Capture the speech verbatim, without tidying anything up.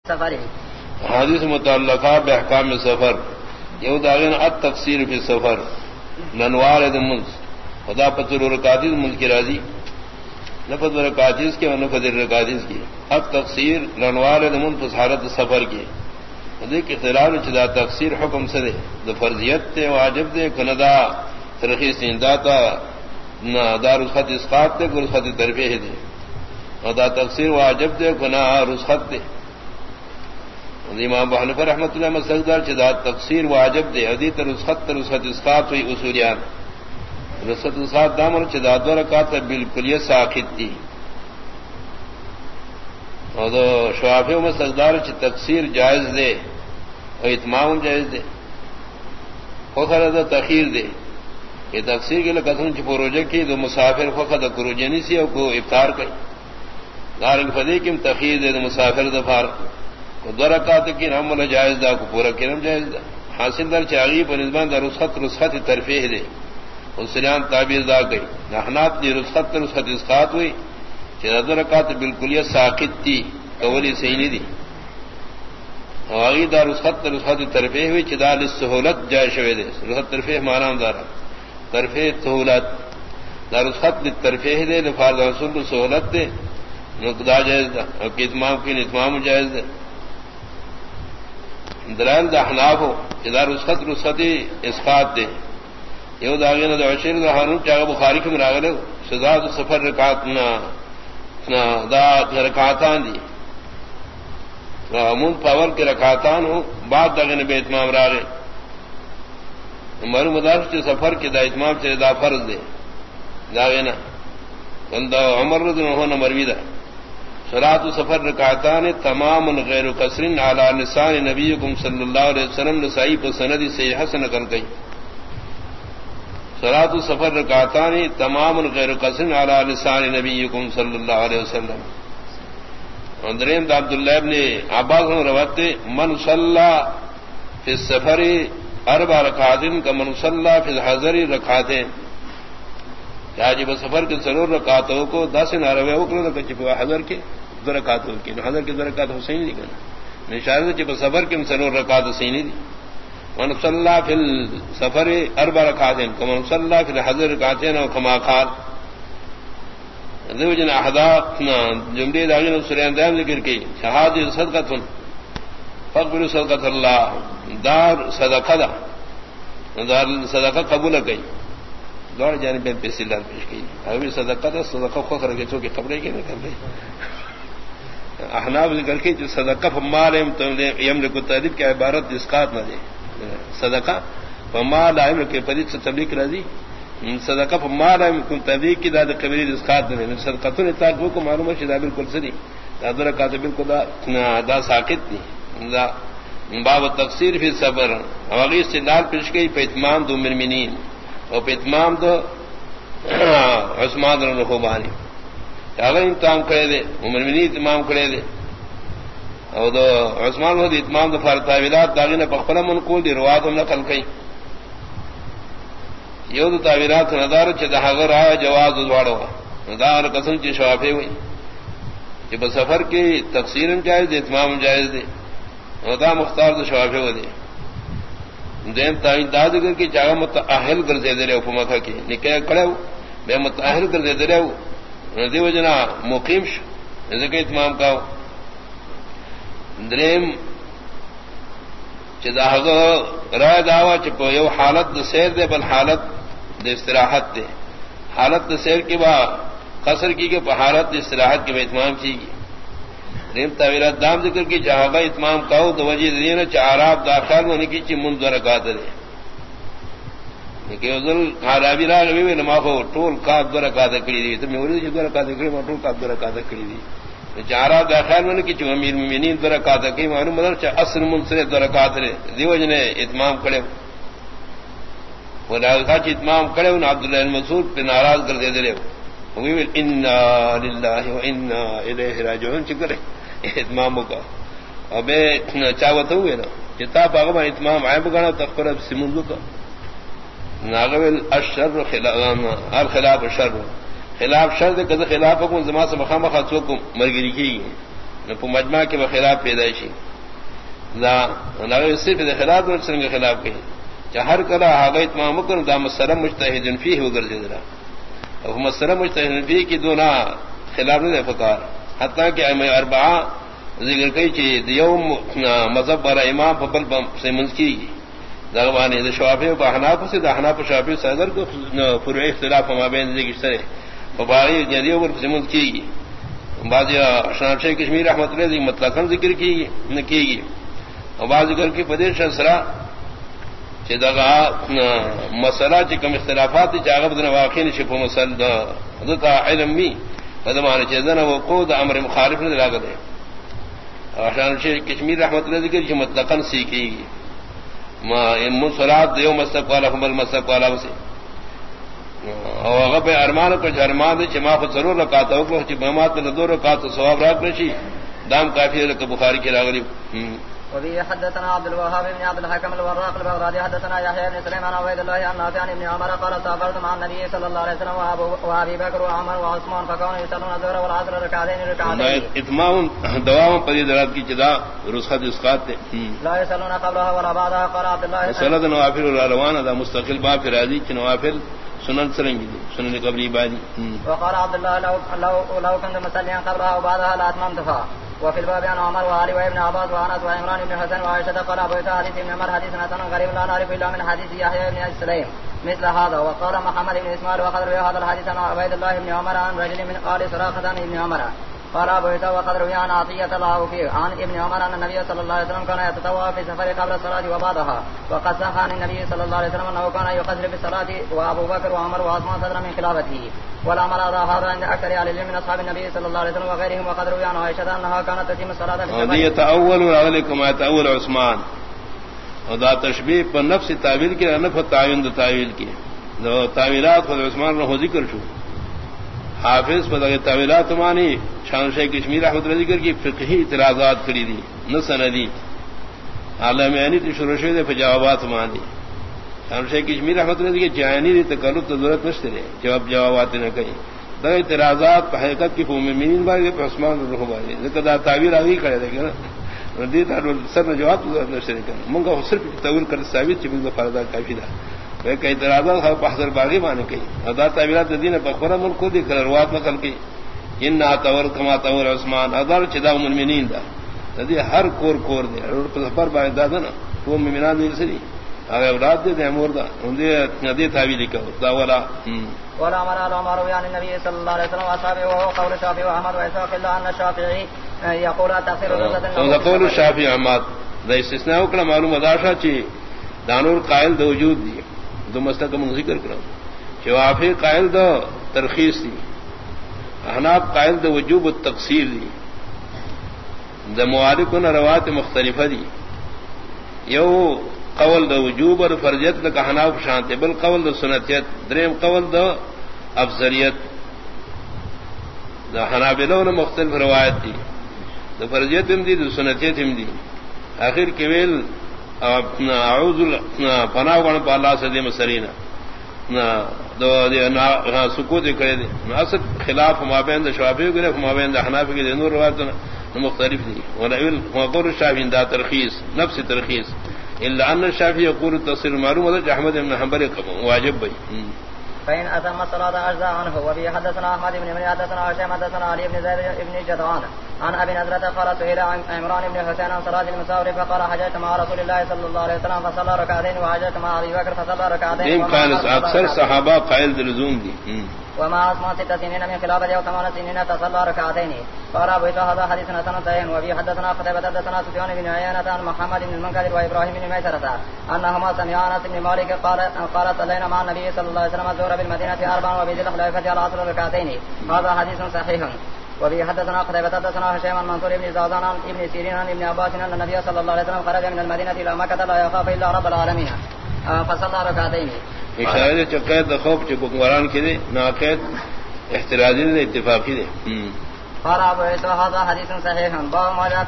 سفر حدیث متعلقہ بحکام سفر یہ داغین التقصیر فی سفر ننوار دمنز خدا پتر رکاتیز ملک کی راضی نفذ رکاتیز کے اور نفذ رکاتیز کی التقصیر ننوار دمنز فسحارت سفر کی دیکھ اختلاف چدا تقصیر حکم سے دے دا فرضیت تے واجب دے کندا ترخیص انداتا نہ دا رسخت اسقاط دے رسخت ترفیح دے دا تقصیر واجب دے کنا رسخت دے امام ابو حنیفہ رحمۃ اللہ مسدار چدا تقصیر واجب دے حدیث رسخت رسخت اسقاط ہوئی اصولیان رسخت اسقاط دامن چدا دو رکعت بالکلیہ ساقط تھی اور شوافی مسدار چ تقصیر جائز دے اور اتمام جائز دے فخر تخیر دے یہ تقصیر کے لیے قسم چ پروجہ کی دو مسافر فخر کروجنی سی اور کو افطار کئی دارنگ فدی کم تخیر دے دو مسافر دفار دو رکعت کی نام ولا جائز دا کو پورا کرم جائز دا حاصل در چاغی پر نسبت در رسخت رسخت ترفیح دے اسریان تعبیر دا گئی نحنات دی رسخت رسخت اسقاط ہوئی چہ دو رکعت بالکلیہ ساقط تھی قولی صحیح دی واغی دا رسخت رسخت ترفیح ہوئی چہ دا للسہولت جائز شوی دے رسخت ترفیح معنی دارا ترفیح سہولت دا رسخت للترفیح دے لفارض رسول سہولت دے نقدا جائز دا اور اتمام کی اتمام جائز دے دلائل دا حناف ہو ادار رسخت رسختی اسقاط دے یہ داغین دا عشیر دا حانون چاہا بخاری کی مراغلے سزا دا سفر رکعاتنا دا رکعاتان دی امون پاور کے رکعاتان ہو بعد داغین بے اتمام راغے مرو مدارس کے سفر کے دا اتمام سے دا فرض دے داغین دا عمر رضی ہونا مروی دا صلاۃ سفر رکعتان تمام غیر قصر علی لسان نبیکم صلی اللہ علیہ وسلم نسائی پر سندی سے حسن نقل گئی صلاۃ سفر رکعتان تمام غیر قصر علی لسان نبیکم صلی اللہ علیہ وسلم اندرین عبداللہ ابن عباس نے روایت من صلی فی السفر اربع رکعات کا من صلی فی الحضر رکعتین جاجب سفر کے ضرور رکعتوں کو دس ناروے اکرو کہ چپ حضر کے دو رکعتوں کی حضر کے دو رکعت حسین نہیں کرنا اشارہ چپ سفر کے ضرور رکعت حسین دی من صلی فی السفر اربع رکعات کا من صلی فی الحضر رکعتین او کما قال ذو جن احداث جملے داغین سورہ اندام ذکر کی شہادت صدقۃ فقبل صدقۃ اللہ دار صدقہ دار صدقہ قبول کی دوڑ جانے پہ پیسے لال پیش کی ابھی صدقہ تھا صدقہ خو کر کے چونکہ خبریں کی نہیں کر رہی احناف ذکر کی جو صدقہ فمال یملک کو تعریف کی عبارت اسقاط نہ دے صدقہ فمال علم کے پدید سے تبلیغ راضی صدقہ فمال کو تبلیغ کی داد قبیل اسقاط نہ دے صدقہ تو اطاعت کو معلوم ہے شدا بالکل صحیح دادر کا بالکل دا دا ساکت نہیں دا باب تقصیر فی صبر واقعی استدلال پیش کی پہ اتمام دو مومنین اور اتمام دو عثمان رضی اللہ عنہ اگر اتمام کرے دے مومنین اتمام کرے دے اور دو عثمان رضی اتمام دو فرتاویلات داغین پخپلا منقول دی روایت نقل کئی یہ دو تاویلات نظر چہ اگر آیا جواز دوڑا دار قسم چہ شوافی ہوئی کہ بسفر کی تقصیر جائز دے اتمام جائز دے اور دا مختار دو شوافی ہو دے دین تائیں داد کر کے چاہا متأہل کر دے دے رہے ہو مکہ کی نکاح کڑے ہو میں متأہل کر دے دے رہے ہو دیو جنا مقیم ش ذکر اتمام کا دریم چدا رائے دعوا چپ یو حالت سیر دے بل حالت دے استراحت دے حالت سیر کے با قصر کی کہ حالت استراحت کے میں اتمام کی گی ریم تعویلات دام ذکر کی جہاں اتمام کہو تو وجہ دینا چاراب داخل ہونے کی چی من دو رکعت دے لیکن ازل خرابی راہ گئی نما کو ٹول کات دو رکعت کڑی دی تو میں اوری دو رکعت کڑی ما ٹول کات دو رکعت کڑی دی چاراب داخل ہونے کی چی امیر مومنین دو رکعت کڑی معلوم مدر چا اصل منصر دو رکعت دے دیو جنے اتمام کڑے وہ لازکا چی اتمام کڑے ان عبداللہ المسعود پہ ناراض کر دے دے وی انا للہ و انا الیہ راجعون چکرے اتمام کا اب چاوت ہوئے نا جتا پاگا اتمام عیب گانا تخبر اب سمندو کا ناغویل الشر خلاف ہر خلاف شر خلاف شر دے کذا خلاف حکم زمان سے مخام خاصو کو مرگری کی مجمع کے خلاف پیدائشی دا صرف خلاف اور سرنگ خلاف کہیں ہر کرا آگا اتمام کر دا مسلم مجتہد فیہ ہو گر جدرا مسلم مجتہد فیہ کی دونا خلاف نہیں فکار حتیٰ کہ اربعہ ذکر کئی چی دیوم مذہب والا امام پبل سے منزکی دغوانی دا شوافی و احناف سے دا احناف و شوافی سے اگر کو فروع اختلاف مابین ذکر سرے فباری جدیو پر سے منزکی گی بعضی اشناف شیخ کشمیر رحمت اللہ ذکر مطلقاً ذکر کی گی اور بعض ذکر کی پدیش اسرا چی دغا مسئلہ چی کم اختلافات چی آغا بدن واقعی نشپو مسئلہ دتا علم می ادمان چی دن وقود امر مخالف نے دلاغ دے اشان شیخ کشمیر رحمت اللہ ذکر چی مطلقاً سیکھی گی ما امون صلات دیو مستق والا فمال مستق والا وسی اور اگر پہ ارمان کچھ ارمان دے چی ما خود ضرور رکاتا ہوگا چی بہمات میں دو رکاتا سواب راک رشی دام کافی رکا بخاری کی راغلی. وبه حدثنا عبد الوهاب بن عبد الحكم الوراق البغدادي حدثنا يحيى بن سليمان عن عبيد الله عن نافع عن ابن عمر قال سافرت مع النبي صلى الله عليه وسلم وابي بكر وعمر وعثمان فكانوا يصلون الظهر والعصر ركعتين ركعتين اتمام دوام پدی درات کی جدا رسخت اسقاط لا يصلون قبلها ولا بعدها. قال عبد الله صلاه النوافل والروان هذا مستقل باب في راضي نوافل سنن سرنگی سنن قبلی بادی. وقال عبد الله لو لو لو كنت مصليا قبلها وبعدها لاتممتها. وفي الباب عن عمر وعلي وابن عباس وانس وعمران بن حسن وعائشة قال ابو عيسى حديث ابن عمر حديث حسن غريب لا نعرف الا من حديث يحيى بن سليم مثل هذا. وقال محمد بن اسماعيل وقد روى هذا الحديث عن عبيد الله بن عمر عن رجل من آل سراقة بن عمر. قال ابو عيسى وقد روى عن عطية الله فيه عن ابن عمر ان النبي صلى الله عليه وسلم كان يتطوع في سفر قبل الصلاة وبعدها. وقد صح عن النبي صلى الله عليه وسلم انه كان يقصر في الصلاة وابو بكر وعمر وعثمان صدر من خلافته. والامر هذا عند اكثر اهل العلم من اصحاب النبي صلى الله عليه وسلم وغيرهم. وقد روى عن عائشة انها كانت تتم الصلاة في السفر. يتأول عليكم يتأول عثمان وذا تشبيه بالنفس تعویل کی نفع تعین تعویل کی دو تعویلات خود عثمان نے ذکر شو حافظ پر تعویلات مانی شان شیخ کشمیر رحمۃ اللہ ذکر کی فقہی اعتراضات کری دی نہ سندی عالم یعنی تو شروع شوی دے جوابات مانی شان شیخ کشمیر رحمۃ اللہ کی جانی دی تکلف ضرورت نشتے جواب جوابات نہ کہیں دا اعتراضات په حقیقت کی مومنین باندې عثمان روح باندې ذکر دا تعبیر اگی کرے دے نا دې ته سر نے جواب نشتے کنا منگا صرف تعویل کر ثابت چ بل فرض کافی دا وہ کئی اعتراضات ہے په حضر باغی باندې کہیں ادا تعبیرات دین په خبر ملک کو دی کروات نقل کی ان تور کما تور عثمان ادار چدا مومنین دا دې ہر کور کور دے اور پر باندې دا نا وہ مومنان دې سری اگر اولاد دے دے امور دا اندے ندی تعویل کو دا ولا ولا امر الامر عن النبي صلى الله عليه وسلم واصحابه وهو قول الشافعي واحمد واسحاق الا ان الشافعي يقول تفسير رؤيه قول الشافعي احمد دا استثناء وکړه معلومه دا شا چې دانور قائل د وجود دی دو مستقم ذکر کړو چې وافی قائل د ترخیص دی احناف قائل د وجوب التقصیر دی د موالکون روایت مختلفه دی یو قول دا وجوب اور فرضیت دا کہناف شانتے بل قول دا سنتیت دریم قول دا افضلیت دا حنابلہ نے مختلف روایت دی دا فرضیت ہم دی دا سنتیت ہم دی آخر کیویل اعوذ پناہ گوڑا پا اللہ سے دی مسرینا دا سکوت کرے دی اصل خلاف مابین دا شوافی گرے مابین دا حنافی کی دی نور روایت مختلف دی ولعویل قول الشافعی دا ترخیص نفس ترخیص الا ان الشافعي يقول التصريح معلوم ہے احمد بن حنبل واجب بھائی فإن أتم الصلاة أجزاء عنه. وبه حدثنا أحمد بن مني حدثنا هشام حدثنا علي بن زيد بن جدعان عن أبي نضرة قال سئل عن عمران بن حسين عن صلاة المسافر فقال حججت مع رسول الله صلى الله عليه وسلم فصلى ركعتين وحججت مع أبي بكر فصلى ركعتين. كان أكثر صحابة قائل لزوم دي وما أسمع ست سنين من خلافة أو ثمان سنين تصلى ركعتين. قال أبو عيسى هذا حديث حسن صحيح. وبه حدثنا قتيبة حدثنا سفيان بن عيينة عن محمد بن المنكدر وإبراهيم بن ميسرة أنهما سمعا أنس بن مالك قال قال صلينا مع النبي صلى الله عليه وسلم الظهر بالمدينة أربعا وبذي الخلافة العصر ركعتين. هذا حديث صحيح. وبه حدثنا قتيبة حدثنا هشام عن منصور بن زازان عن ابن سيرين عن ابن عباس أن النبي صلى الله عليه وسلم خرج من المدينة إلى مكة لا يخاف إلا رب العالمين فصلى ركعتين. اشارے چ قید خوف چ حکمران کے دے نہ قید احترازی دے اتفاقی دے. قال ابو عيسى هذا حديث صحيح. باب ما